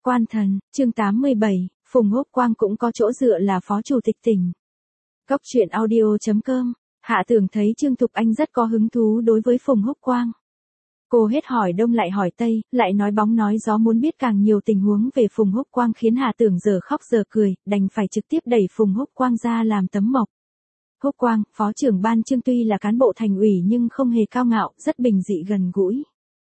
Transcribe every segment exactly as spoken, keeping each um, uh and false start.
Quan thần, chương tám mươi bảy, Phùng Húc Quang cũng có chỗ dựa là phó chủ tịch tỉnh. Cốc truyện audio chấm com, Hạ Tưởng thấy Trương Thục Anh rất có hứng thú đối với Phùng Húc Quang. Cô hết hỏi đông lại hỏi tây, lại nói bóng nói gió muốn biết càng nhiều tình huống về Phùng Húc Quang khiến Hạ Tưởng giờ khóc giờ cười, đành phải trực tiếp đẩy Phùng Húc Quang ra làm tấm mộc. Húc Quang, phó trưởng ban Trương tuy là cán bộ thành ủy nhưng không hề cao ngạo, rất bình dị gần gũi.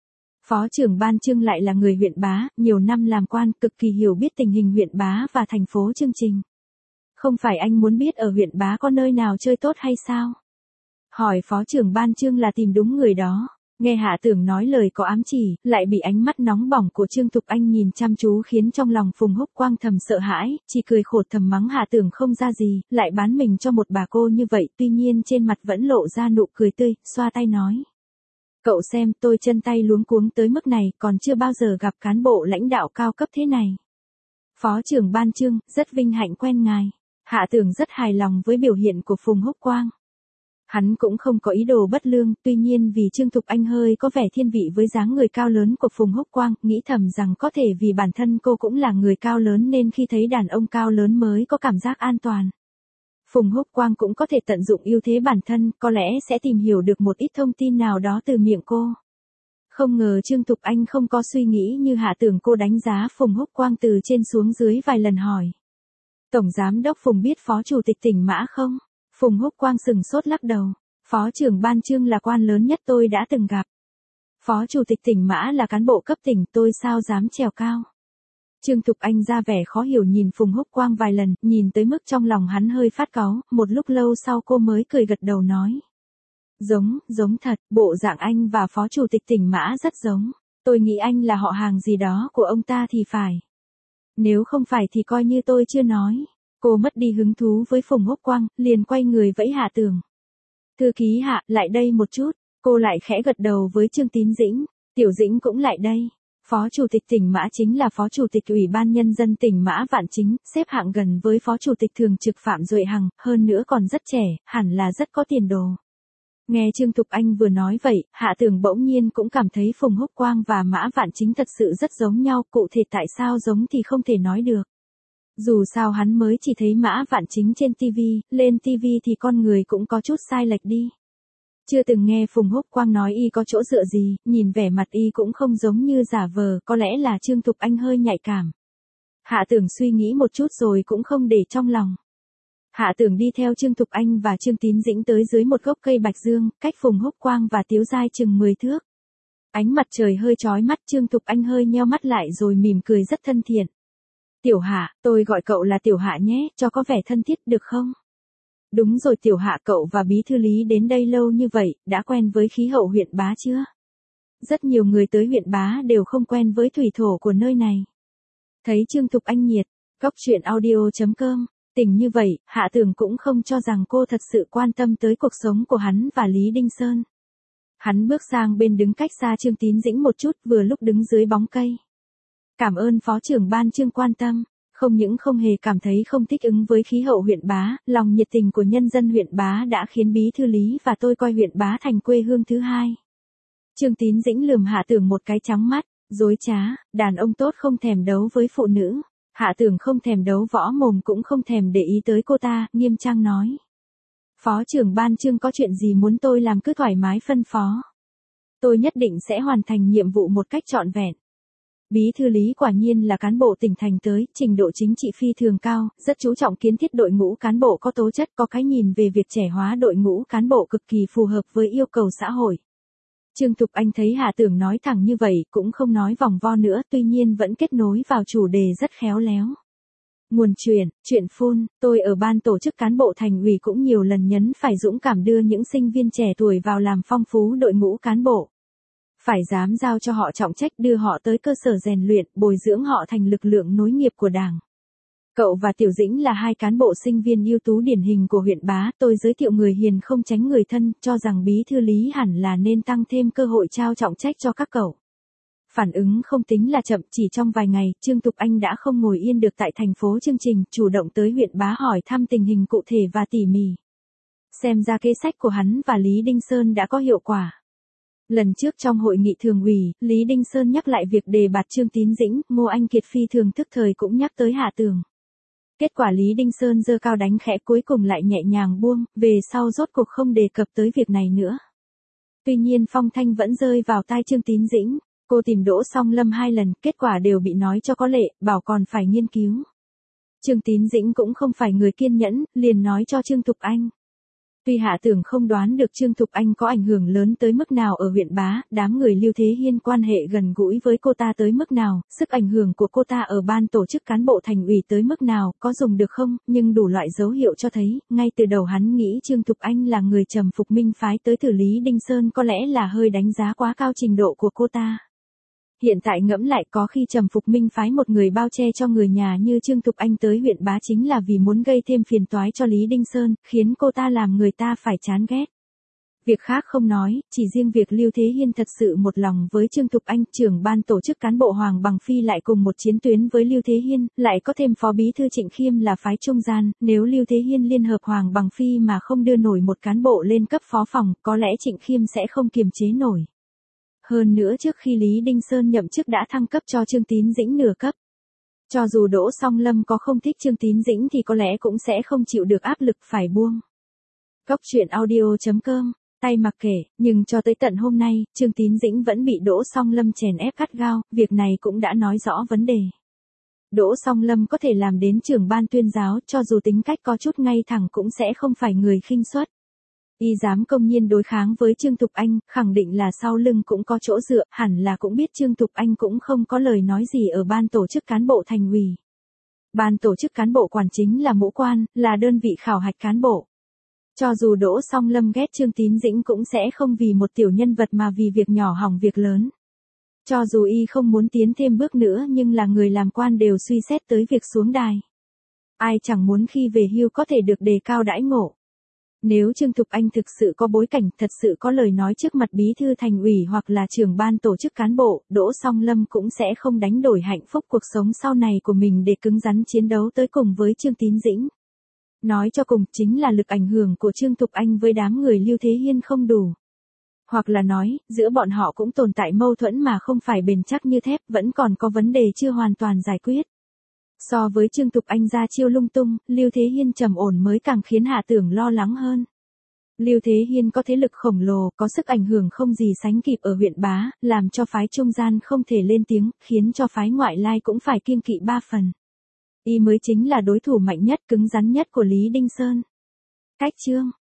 Phó trưởng ban Trương lại là người huyện Bá, nhiều năm làm quan, cực kỳ hiểu biết tình hình huyện Bá và thành phố Chương Trình. Không phải anh muốn biết ở huyện Bá có nơi nào chơi tốt hay sao? Hỏi phó trưởng ban Trương là tìm đúng người đó. Nghe Hạ Tưởng nói lời có ám chỉ, lại bị ánh mắt nóng bỏng của Trương Thục Anh nhìn chăm chú khiến trong lòng Phùng Húc Quang thầm sợ hãi, chỉ cười khổ thầm mắng Hạ Tưởng không ra gì, lại bán mình cho một bà cô như vậy, tuy nhiên trên mặt vẫn lộ ra nụ cười tươi, xoa tay nói. Cậu xem, tôi chân tay luống cuống tới mức này, còn chưa bao giờ gặp cán bộ lãnh đạo cao cấp thế này. Phó trưởng ban Trương, rất vinh hạnh quen ngài. Hạ Tưởng rất hài lòng với biểu hiện của Phùng Húc Quang. Hắn cũng không có ý đồ bất lương, tuy nhiên vì Trương Thục Anh hơi có vẻ thiên vị với dáng người cao lớn của Phùng Húc Quang, nghĩ thầm rằng có thể vì bản thân cô cũng là người cao lớn nên khi thấy đàn ông cao lớn mới có cảm giác an toàn. Phùng Húc Quang cũng có thể tận dụng ưu thế bản thân, có lẽ sẽ tìm hiểu được một ít thông tin nào đó từ miệng cô. Không ngờ Trương Thục Anh không có suy nghĩ như Hạ Tưởng, cô đánh giá Phùng Húc Quang từ trên xuống dưới vài lần hỏi. Tổng giám đốc Phùng biết phó chủ tịch tỉnh Mã không? Phùng Húc Quang sừng sốt lắc đầu. Phó trưởng ban Trương là quan lớn nhất tôi đã từng gặp. Phó chủ tịch tỉnh Mã là cán bộ cấp tỉnh, tôi sao dám trèo cao. Trương Thục Anh ra vẻ khó hiểu nhìn Phùng Húc Quang vài lần, nhìn tới mức trong lòng hắn hơi phát cáu, một lúc lâu sau cô mới cười gật đầu nói. Giống, giống thật, bộ dạng anh và phó chủ tịch tỉnh Mã rất giống. Tôi nghĩ anh là họ hàng gì đó của ông ta thì phải. Nếu không phải thì coi như tôi chưa nói. Cô mất đi hứng thú với Phùng Húc Quang, liền quay người vẫy Hạ Tưởng. Thư ký Hạ, lại đây một chút. Cô lại khẽ gật đầu với Trương Tín Dĩnh. Tiểu Dĩnh cũng lại đây. Phó chủ tịch tỉnh Mã chính là phó chủ tịch Ủy ban Nhân dân tỉnh Mã Vạn Chính, xếp hạng gần với phó chủ tịch thường trực Phạm Duệ Hằng, hơn nữa còn rất trẻ, hẳn là rất có tiền đồ. Nghe Trương Thục Anh vừa nói vậy, Hạ Tưởng bỗng nhiên cũng cảm thấy Phùng Húc Quang và Mã Vạn Chính thật sự rất giống nhau, cụ thể tại sao giống thì không thể nói được. Dù sao hắn mới chỉ thấy Mã Vạn Chính trên ti vi, lên ti vi thì con người cũng có chút sai lệch đi. Chưa từng nghe Phùng Húc Quang nói y có chỗ dựa gì, nhìn vẻ mặt y cũng không giống như giả vờ, có lẽ là Trương Thục Anh hơi nhạy cảm. Hạ Tưởng suy nghĩ một chút rồi cũng không để trong lòng. Hạ Tưởng đi theo Trương Thục Anh và Trương Tín Dĩnh tới dưới một gốc cây bạch dương, cách Phùng Húc Quang và Tiếu Giai chừng mười thước. Ánh mặt trời hơi chói mắt, Trương Thục Anh hơi nheo mắt lại rồi mỉm cười rất thân thiện. Tiểu Hạ, tôi gọi cậu là Tiểu Hạ nhé, cho có vẻ thân thiết được không? Đúng rồi Tiểu Hạ, cậu và Bí Thư Lý đến đây lâu như vậy, đã quen với khí hậu huyện Bá chưa? Rất nhiều người tới huyện Bá đều không quen với thủy thổ của nơi này. Thấy Trương Thục Anh nhiệt, cốc truyện audio chấm com, tình như vậy, Hạ Tưởng cũng không cho rằng cô thật sự quan tâm tới cuộc sống của hắn và Lý Đinh Sơn. Hắn bước sang bên đứng cách xa Trương Tín Dĩnh một chút, vừa lúc đứng dưới bóng cây. Cảm ơn phó trưởng ban Trương quan tâm. Không những không hề cảm thấy không thích ứng với khí hậu huyện Bá, lòng nhiệt tình của nhân dân huyện Bá đã khiến Bí Thư Lý và tôi coi huyện Bá thành quê hương thứ hai. Trương Tín Dĩnh lườm Hạ Tưởng một cái trắng mắt, dối trá, đàn ông tốt không thèm đấu với phụ nữ. Hạ Tưởng không thèm đấu võ mồm cũng không thèm để ý tới cô ta, nghiêm trang nói. Phó trưởng ban Trương có chuyện gì muốn tôi làm cứ thoải mái phân phó. Tôi nhất định sẽ hoàn thành nhiệm vụ một cách trọn vẹn. Bí thư Lý quả nhiên là cán bộ tỉnh thành tới, trình độ chính trị phi thường cao, rất chú trọng kiến thiết đội ngũ cán bộ có tố chất, có cái nhìn về việc trẻ hóa đội ngũ cán bộ cực kỳ phù hợp với yêu cầu xã hội. Trương Thục Anh thấy Hạ Tưởng nói thẳng như vậy, cũng không nói vòng vo nữa, tuy nhiên vẫn kết nối vào chủ đề rất khéo léo. Nguồn truyền, chuyện phun, tôi ở ban tổ chức cán bộ thành ủy cũng nhiều lần nhấn phải dũng cảm đưa những sinh viên trẻ tuổi vào làm phong phú đội ngũ cán bộ. Phải dám giao cho họ trọng trách, đưa họ tới cơ sở rèn luyện, bồi dưỡng họ thành lực lượng nối nghiệp của Đảng. Cậu và Tiểu Dĩnh là hai cán bộ sinh viên ưu tú điển hình của huyện Bá, tôi giới thiệu người hiền không tránh người thân, cho rằng Bí Thư Lý hẳn là nên tăng thêm cơ hội trao trọng trách cho các cậu. Phản ứng không tính là chậm, chỉ trong vài ngày, Trương Thục Anh đã không ngồi yên được tại thành phố Chương Trình, chủ động tới huyện Bá hỏi thăm tình hình cụ thể và tỉ mỉ. Xem ra kế sách của hắn và Lý Đinh Sơn đã có hiệu quả. Lần trước trong hội nghị thường ủy, Lý Đinh Sơn nhắc lại việc đề bạt Trương Tín Dĩnh, Ngô Anh Kiệt phi thường tức thời cũng nhắc tới Hạ Tường. Kết quả Lý Đinh Sơn giơ cao đánh khẽ cuối cùng lại nhẹ nhàng buông, về sau rốt cuộc không đề cập tới việc này nữa. Tuy nhiên phong thanh vẫn rơi vào tai Trương Tín Dĩnh, cô tìm Đỗ Song Lâm hai lần, kết quả đều bị nói cho có lệ, bảo còn phải nghiên cứu. Trương Tín Dĩnh cũng không phải người kiên nhẫn, liền nói cho Trương Thục Anh. Tuy Hạ Tường không đoán được Trương Thục Anh có ảnh hưởng lớn tới mức nào ở huyện Bá, đám người Lưu Thế Hiên quan hệ gần gũi với cô ta tới mức nào, sức ảnh hưởng của cô ta ở ban tổ chức cán bộ thành ủy tới mức nào, có dùng được không, nhưng đủ loại dấu hiệu cho thấy, ngay từ đầu hắn nghĩ Trương Thục Anh là người Trầm Phục Minh phái tới từ Lý Đinh Sơn có lẽ là hơi đánh giá quá cao trình độ của cô ta. Hiện tại ngẫm lại có khi Trầm Phục Minh phái một người bao che cho người nhà như Trương Thục Anh tới huyện Bá chính là vì muốn gây thêm phiền toái cho Lý Đinh Sơn, khiến cô ta làm người ta phải chán ghét. Việc khác không nói, chỉ riêng việc Lưu Thế Hiên thật sự một lòng với Trương Thục Anh, trưởng ban tổ chức cán bộ Hoàng Bằng Phi lại cùng một chiến tuyến với Lưu Thế Hiên, lại có thêm phó bí thư Trịnh Khiêm là phái trung gian, nếu Lưu Thế Hiên liên hợp Hoàng Bằng Phi mà không đưa nổi một cán bộ lên cấp phó phòng, có lẽ Trịnh Khiêm sẽ không kiềm chế nổi. Hơn nữa trước khi Lý Đinh Sơn nhậm chức đã thăng cấp cho Trương Tín Dĩnh nửa cấp. Cho dù Đỗ Song Lâm có không thích Trương Tín Dĩnh thì có lẽ cũng sẽ không chịu được áp lực phải buông. Góc truyện audio chấm com, tay mặc kệ, nhưng cho tới tận hôm nay, Trương Tín Dĩnh vẫn bị Đỗ Song Lâm chèn ép gắt gao, việc này cũng đã nói rõ vấn đề. Đỗ Song Lâm có thể làm đến trưởng ban tuyên giáo, cho dù tính cách có chút ngay thẳng cũng sẽ không phải người khinh suất. Y dám công nhiên đối kháng với Trương Thục Anh, khẳng định là sau lưng cũng có chỗ dựa, hẳn là cũng biết Trương Thục Anh cũng không có lời nói gì ở ban tổ chức cán bộ thành ủy. Ban tổ chức cán bộ quản chính là mũ quan, là đơn vị khảo hạch cán bộ. Cho dù Đỗ Song Lâm ghét Trương Tín Dĩnh cũng sẽ không vì một tiểu nhân vật mà vì việc nhỏ hỏng việc lớn. Cho dù y không muốn tiến thêm bước nữa nhưng là người làm quan đều suy xét tới việc xuống đài. Ai chẳng muốn khi về hưu có thể được đề cao đãi ngộ. Nếu Trương Thục Anh thực sự có bối cảnh, thật sự có lời nói trước mặt bí thư thành ủy hoặc là trưởng ban tổ chức cán bộ, Đỗ Song Lâm cũng sẽ không đánh đổi hạnh phúc cuộc sống sau này của mình để cứng rắn chiến đấu tới cùng với Trương Tín Dĩnh. Nói cho cùng, chính là lực ảnh hưởng của Trương Thục Anh với đám người Lưu Thế Hiên không đủ. Hoặc là nói, giữa bọn họ cũng tồn tại mâu thuẫn mà không phải bền chắc như thép, vẫn còn có vấn đề chưa hoàn toàn giải quyết. So với Trương Thục Anh ra chiêu lung tung, Lưu Thế Hiên trầm ổn mới càng khiến Hạ Tưởng lo lắng hơn. Lưu Thế Hiên có thế lực khổng lồ, có sức ảnh hưởng không gì sánh kịp ở huyện Bá, làm cho phái trung gian không thể lên tiếng, khiến cho phái ngoại lai cũng phải kiêng kỵ ba phần. Y mới chính là đối thủ mạnh nhất, cứng rắn nhất của Lý Đinh Sơn. Cách chương